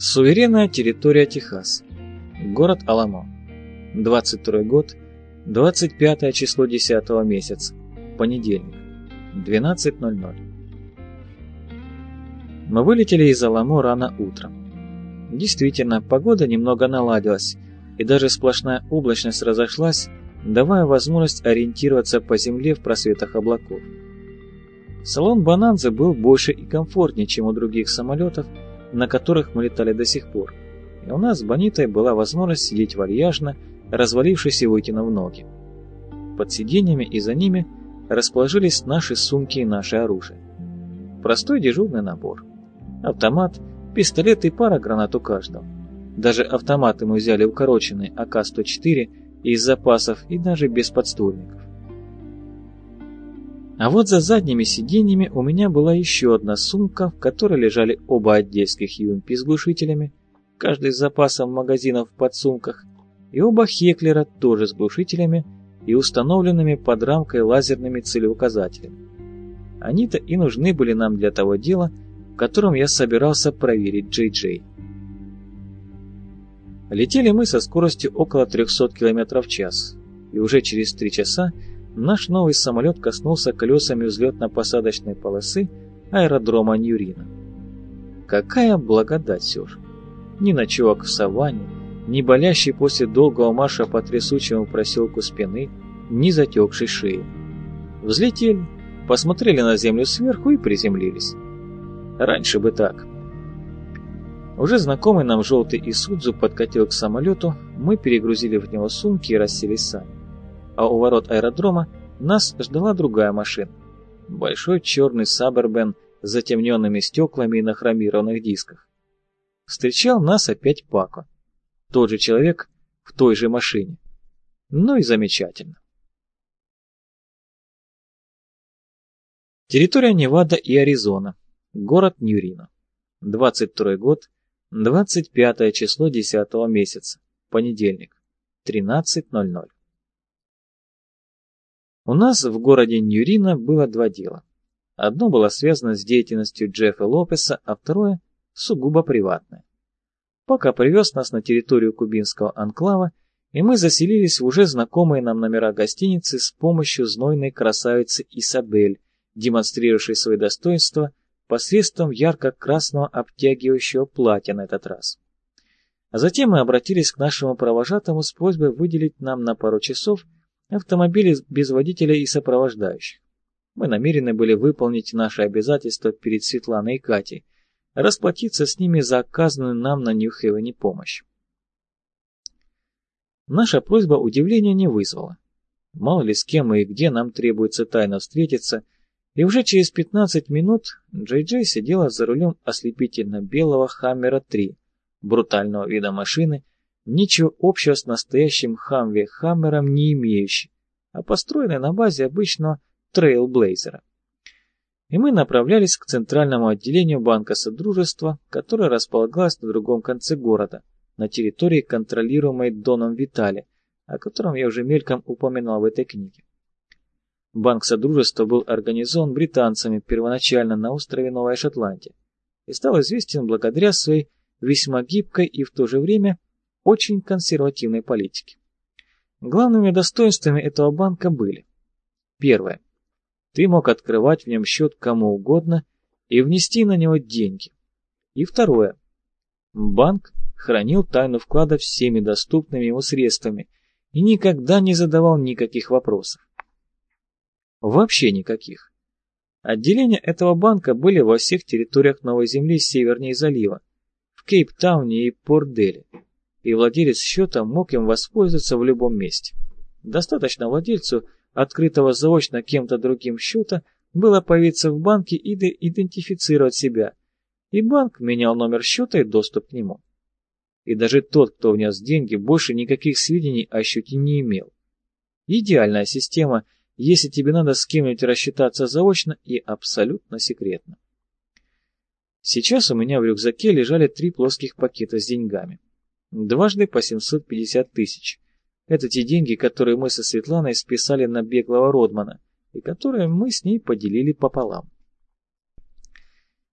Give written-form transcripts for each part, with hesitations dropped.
Суверенная территория Техас. Город Аламо. 22 год, 25 число 10 месяца. Понедельник. 12:00. Мы вылетели из Аламо рано утром. Действительно, погода немного наладилась, и даже сплошная облачность разошлась, давая возможность ориентироваться по земле в просветах облаков. Салон Бонанзы был больше и комфортнее, чем у других самолетов, на которых мы летали до сих пор, и у нас с Бонитой была возможность сидеть вальяжно, развалившись и вытянув ноги. Под сиденьями и за ними расположились наши сумки и наше оружие. Простой дежурный набор. Автомат, пистолет и пара гранат у каждого. Даже автоматы мы взяли укороченные АК-104 из запасов и даже без подствольников. А вот за задними сиденьями у меня была еще одна сумка, в которой лежали оба отдельских UMP с глушителями, каждый с запасом магазинов в подсумках, и оба Хеклера тоже с глушителями и установленными под рамкой лазерными целеуказателями. Они-то и нужны были нам для того дела, в котором я собирался проверить Джей-Джей. Летели мы со скоростью около 300 км в час, и уже через 3 часа наш новый самолет коснулся колесами взлетно-посадочной полосы аэродрома Ньюрина. Какая благодать все же! Ни ночевок в саванне, ни болящий после долгого марша по трясучему проселку спины, ни затекшей шеи. Взлетели, посмотрели на землю сверху и приземлились. Раньше бы так. Уже знакомый нам желтый Исудзу подкатил к самолету, мы перегрузили в него сумки и расселись сами. А у ворот аэродрома нас ждала другая машина. Большой черный Сабербен с затемненными стеклами и на хромированных дисках. Встречал нас опять Пако. Тот же человек в той же машине. Ну и замечательно. Территория Невада и Аризона. Город Ньюрино. 22 год, 25 число 10 месяца. Понедельник. 13:00. У нас в городе Ньюрино было два дела. Одно было связано с деятельностью Джеффа Лопеса, а второе – сугубо приватное. Пока привез нас на территорию кубинского анклава, и мы заселились в уже знакомые нам номера гостиницы с помощью знойной красавицы Исабель, демонстрирующей свои достоинства посредством ярко-красного обтягивающего платья на этот раз. А затем мы обратились к нашему провожатому с просьбой выделить нам на пару часов автомобили без водителя и сопровождающих. Мы намерены были выполнить наши обязательства перед Светланой и Катей, расплатиться с ними за оказанную нам на Нью-Хевене помощь. Наша просьба удивления не вызвала. Мало ли с кем и где нам требуется тайно встретиться, и уже через 15 минут Джей-Джей сидела за рулем ослепительно-белого Хаммера-3, брутального вида машины, ничего общего с настоящим Хаммером не имеющий, а построенный на базе обычного трейлблейзера. И мы направлялись к центральному отделению Банка Содружества, которое располагалось на другом конце города, на территории, контролируемой Доном Витали, о котором я уже мельком упоминал в этой книге. Банк Содружества был организован британцами первоначально на острове Новая Шотландия и стал известен благодаря своей весьма гибкой и в то же время очень консервативной политике. Главными достоинствами этого банка были: первое. Ты мог открывать в нем счет кому угодно и внести на него деньги. И второе. Банк хранил тайну вклада всеми доступными ему средствами и никогда не задавал никаких вопросов. Вообще никаких. Отделения этого банка были во всех территориях Новой Земли севернее залива, в Кейптауне и Порт-Деле, и владелец счета мог им воспользоваться в любом месте. Достаточно владельцу открытого заочно кем-то другим счета было появиться в банке и идентифицировать себя, и банк менял номер счета и доступ к нему. И даже тот, кто внес деньги, больше никаких сведений о счете не имел. Идеальная система, если тебе надо с кем-нибудь рассчитаться заочно и абсолютно секретно. Сейчас у меня в рюкзаке лежали 3 плоских пакета с деньгами. Дважды по 750 тысяч. Это те деньги, которые мы со Светланой списали на беглого Родмана, и которые мы с ней поделили пополам.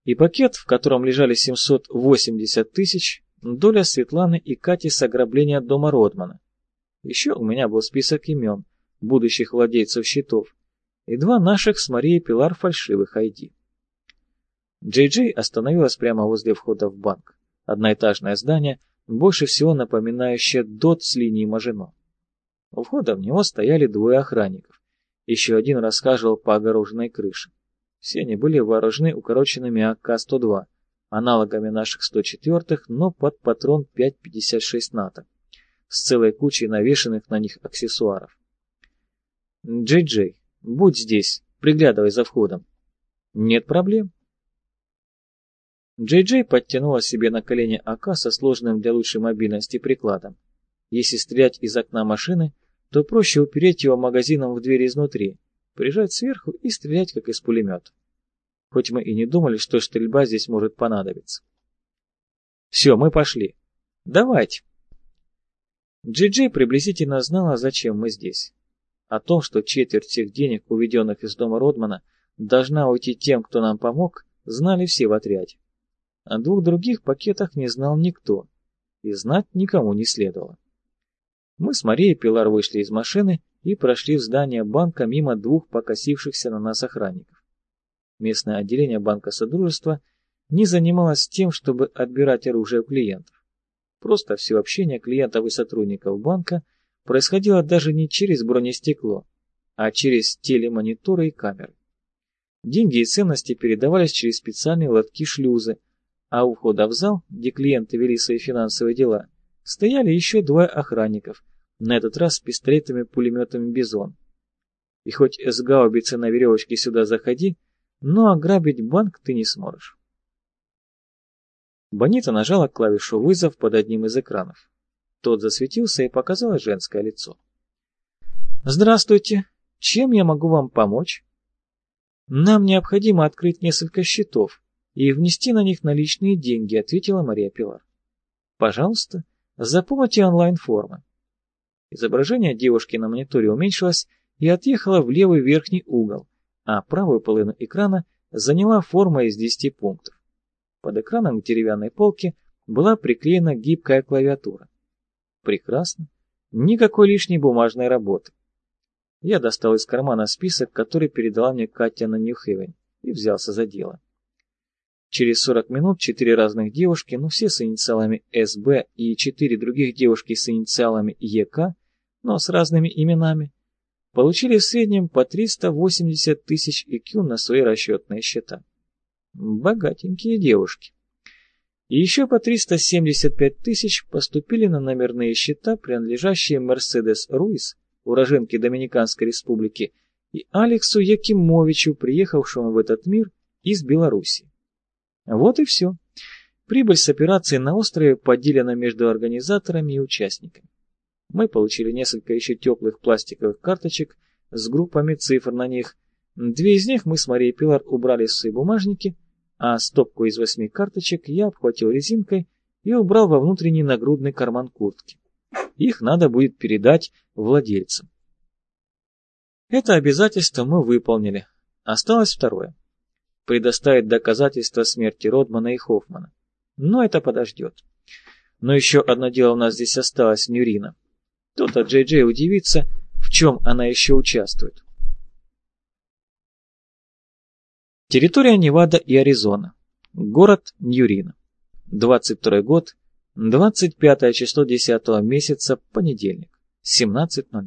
и пакет, в котором лежали 780 тысяч, доля Светланы и Кати с ограбления дома Родмана. Еще у меня был список имен будущих владельцев счетов и 2 наших с Марией Пилар фальшивых ID. Джей-Джей остановилась прямо возле входа в банк. Одноэтажное здание, больше всего напоминающее ДОТ с линии Мажино. У входа в него стояли 2 охранников. Еще один расхаживал по огороженной крыше. Все они были вооружены укороченными АК-102, аналогами наших 104-х, но под патрон 5,56 НАТО, с целой кучей навешанных на них аксессуаров. «Джей-Джей, будь здесь, приглядывай за входом». «Нет проблем». Джей-Джей подтянула себе на колени АК со сложенным для лучшей мобильности прикладом. Если стрелять из окна машины, то проще упереть его магазином в дверь изнутри, прижать сверху и стрелять, как из пулемета. Хоть мы и не думали, что стрельба здесь может понадобиться. «Все, мы пошли. Давайте». Джей-Джей приблизительно знала, зачем мы здесь. О том, что четверть всех денег, уведенных из дома Родмана, должна уйти тем, кто нам помог, знали все в отряде. О 2 других пакетах не знал никто, и знать никому не следовало. Мы с Марией Пилар вышли из машины и прошли в здание банка мимо 2 покосившихся на нас охранников. Местное отделение банка Содружества не занималось тем, чтобы отбирать оружие у клиентов. Просто все общение клиентов и сотрудников банка происходило даже не через бронестекло, а через телемониторы и камеры. Деньги и ценности передавались через специальные лотки-шлюзы, а у входа в зал, где клиенты вели свои финансовые дела, стояли еще 2 охранников, на этот раз с пистолетами-пулеметами «Бизон». И хоть с гаубицы на веревочке сюда заходи, но ограбить банк ты не сможешь. Бонита нажала клавишу «Вызов» под одним из экранов. Тот засветился и показалось женское лицо. «Здравствуйте. Чем я могу вам помочь?» «Нам необходимо открыть несколько счетов и внести на них наличные деньги», — ответила Мария Пилар. «Пожалуйста, заполните онлайн-формы». Изображение девушки на мониторе уменьшилось и отъехало в левый верхний угол, а правую половину экрана заняла форма из 10 пунктов. Под экраном к деревянной полке была приклеена гибкая клавиатура. Прекрасно. Никакой лишней бумажной работы. Я достал из кармана список, который передала мне Катя на Нью-Хейвен, и взялся за дело. Через 40 минут 4 разных девушки, но все с инициалами СБ, и 4 других девушки с инициалами ЕК, но с разными именами, получили в среднем по 380 тысяч IQ на свои расчетные счета. Богатенькие девушки. И еще по 375 тысяч поступили на номерные счета, принадлежащие Мерседес Руис, уроженке Доминиканской республики, и Алексу Якимовичу, приехавшему в этот мир из Белоруссии. Вот и все. Прибыль с операции на острове поделена между организаторами и участниками. Мы получили несколько еще теплых пластиковых карточек с группами цифр на них. 2 из них мы с Марией Пилар убрали в свои бумажники, а стопку из 8 карточек я обхватил резинкой и убрал во внутренний нагрудный карман куртки. Их надо будет передать владельцам. Это обязательство мы выполнили. Осталось второе. Предоставить доказательства смерти Родмана и Хоффмана. Но это подождет. Но еще одно дело у нас здесь осталось, Нюрина. То-то Джей-Джей удивится, в чем она еще участвует. Территория Невада и Аризона. Город Ньюрина. 22 год, 25 число 10 месяца, понедельник, 17:00.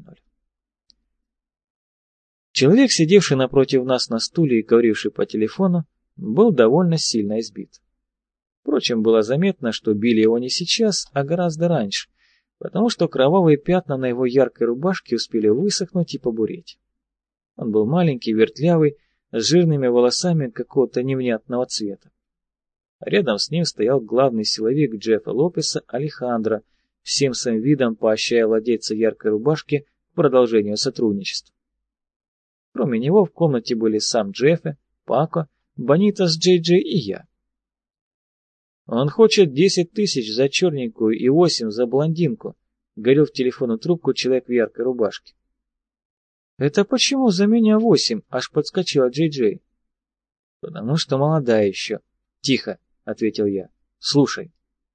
Человек, сидевший напротив нас на стуле и говоривший по телефону, был довольно сильно избит. Впрочем, было заметно, что били его не сейчас, а гораздо раньше, потому что кровавые пятна на его яркой рубашке успели высохнуть и побуреть. Он был маленький, вертлявый, с жирными волосами какого-то невнятного цвета. Рядом с ним стоял главный силовик Джеффа Лопеса Алехандро, всем своим видом поощряя владельца яркой рубашки к продолжению сотрудничества. Кроме него в комнате были сам Джеффе, Пако, Бонита с Джей-Джей и я. «Он хочет 10 тысяч за черненькую и 8 за блондинку», — говорил в телефонную трубку человек в яркой рубашке. «Это почему за меня 8?» — аж подскочила Джей-Джей. «Потому что молодая еще. «Тихо», — ответил я. «Слушай».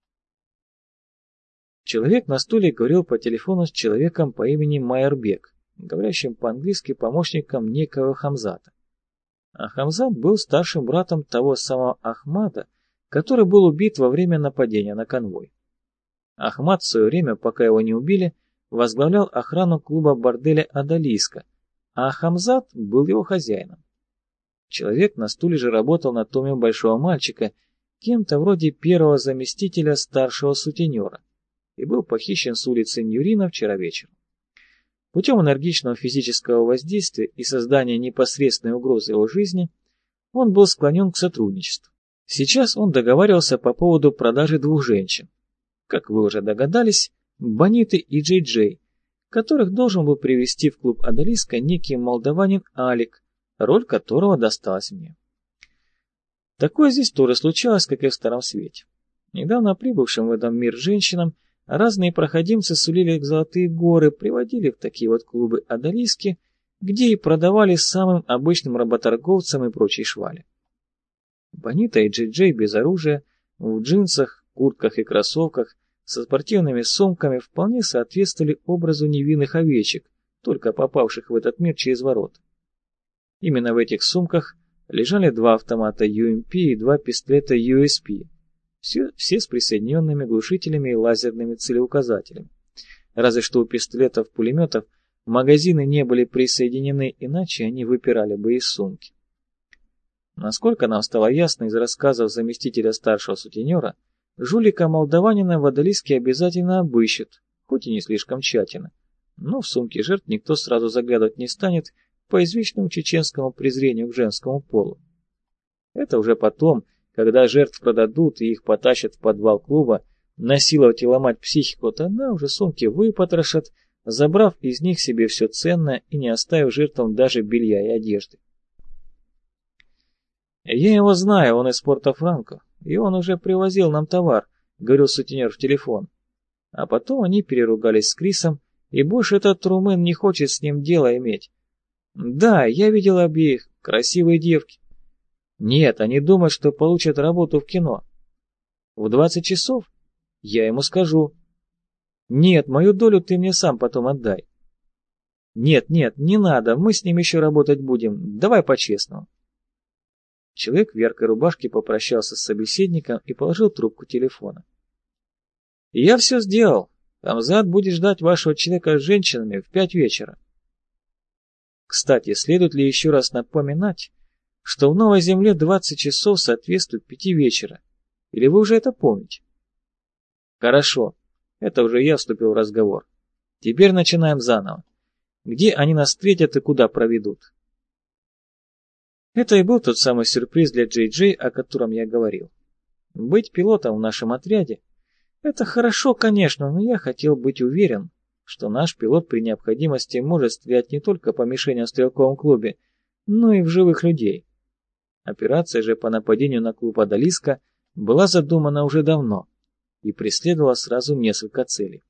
Человек на стуле говорил по телефону с человеком по имени Майербек, говорящим по-английски помощником некого Хамзата. А Хамзат был старшим братом того самого Ахмада, который был убит во время нападения на конвой. Ахмад в свое время, пока его не убили, возглавлял охрану клуба борделя «Адалиска», а Хамзат был его хозяином. Человек на стуле же работал на томе большого мальчика, кем-то вроде первого заместителя старшего сутенера, и был похищен с улицы Ньюрина вчера вечером. Путем энергичного физического воздействия и создания непосредственной угрозы его жизни он был склонен к сотрудничеству. Сейчас он договаривался по поводу продажи двух женщин, как вы уже догадались, Бониты и Джей Джей, которых должен был привести в клуб «Адалиска» некий молдаванин Алик, роль которого досталась мне. Такое здесь тоже случалось, как и в Старом Свете. Недавно прибывшим в этот мир женщинам разные проходимцы сулили их золотые горы, приводили в такие вот клубы «Адалиски», где и продавали самым обычным работорговцам и прочей швали. Бонита и Джей Джей без оружия, в джинсах, куртках и кроссовках, со спортивными сумками вполне соответствовали образу невинных овечек, только попавших в этот мир через ворота. Именно в этих сумках лежали 2 автомата UMP и 2 пистолета USP, все с присоединенными глушителями и лазерными целеуказателями. Разве что у пистолетов-пулеметов магазины не были присоединены, иначе они выпирали бы из сумки. Насколько нам стало ясно из рассказов заместителя старшего сутенера, жулика-молдаванина в Адалиске обязательно обыщут, хоть и не слишком тщательно, но в сумке жертв никто сразу заглядывать не станет по извечному чеченскому презрению к женскому полу. Это уже потом, когда жертв продадут и их потащат в подвал клуба, насиловать и ломать психику, тогда уже сумки выпотрошат, забрав из них себе все ценное и не оставив жертвам даже белья и одежды. «Я его знаю, он из Порто-Франко, и он уже привозил нам товар», — говорил сутенер в телефон. А потом они переругались с Крисом, и больше этот румын не хочет с ним дело иметь. «Да, я видел обеих, красивые девки». «Нет, они думают, что получат работу в кино». «В 20 часов? Я ему скажу». «Нет, мою долю ты мне сам потом отдай». «Нет, не надо, мы с ним еще работать будем, давай по-честному». Человек в яркой рубашке попрощался с собеседником и положил трубку телефона. «Я все сделал. Хамзат будет ждать вашего человека с женщинами в 5 вечера. Кстати, следует ли еще раз напоминать, что в Новой Земле 20 часов соответствует 5 вечера? Или вы уже это помните?» «Хорошо. Это уже я вступил в разговор. Теперь начинаем заново. Где они нас встретят и куда проведут?» Это и был тот самый сюрприз для Джей Джей, о котором я говорил. Быть пилотом в нашем отряде — это хорошо, конечно, но я хотел быть уверен, что наш пилот при необходимости может стрелять не только по мишеням в стрелковом клубе, но и в живых людей. Операция же по нападению на клуб «Адалиска» была задумана уже давно и преследовала сразу несколько целей.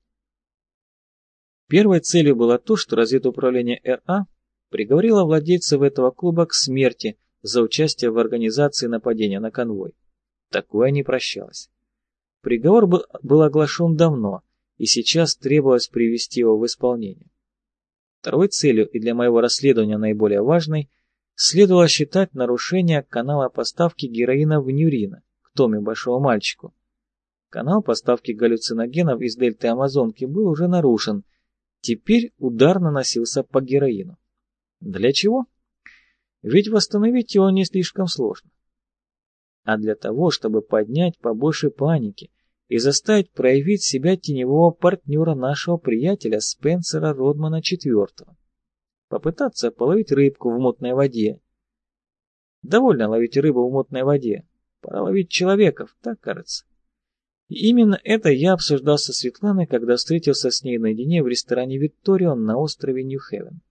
Первой целью было то, что разведуправление РА приговорила владельцев этого клуба к смерти за участие в организации нападения на конвой. Такое не прощалось. Приговор был оглашен давно, и сейчас требовалось привести его в исполнение. Второй целью, и для моего расследования наиболее важной, следовало считать нарушение канала поставки героина в Ньюрино, к Томе Большому Мальчику. Канал поставки галлюциногенов из дельты Амазонки был уже нарушен, теперь удар наносился по героину. Для чего? Ведь восстановить его не слишком сложно. А для того, чтобы поднять побольше паники и заставить проявить себя теневого партнера нашего приятеля Спенсера Родмана IV. Попытаться половить рыбку в мутной воде. Довольно ловить рыбу в мутной воде. Пора ловить человеков, так кажется. И именно это я обсуждал со Светланой, когда встретился с ней наедине в ресторане «Викторион» на острове Нью-Хевен.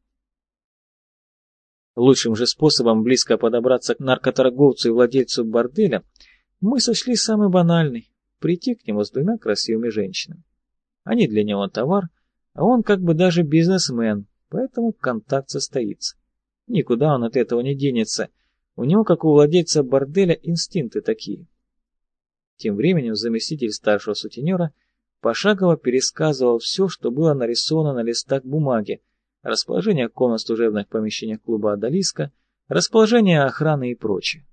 Лучшим же способом близко подобраться к наркоторговцу и владельцу борделя мы сочли самый банальный – прийти к нему с 2 красивыми женщинами. Они для него товар, а он как бы даже бизнесмен, поэтому контакт состоится. Никуда он от этого не денется, у него, как у владельца борделя, инстинкты такие Тем временем заместитель старшего сутенера пошагово пересказывал все, что было нарисовано на листах бумаги, расположение комнат в служебных помещениях клуба «Одалиска», расположение охраны и прочее.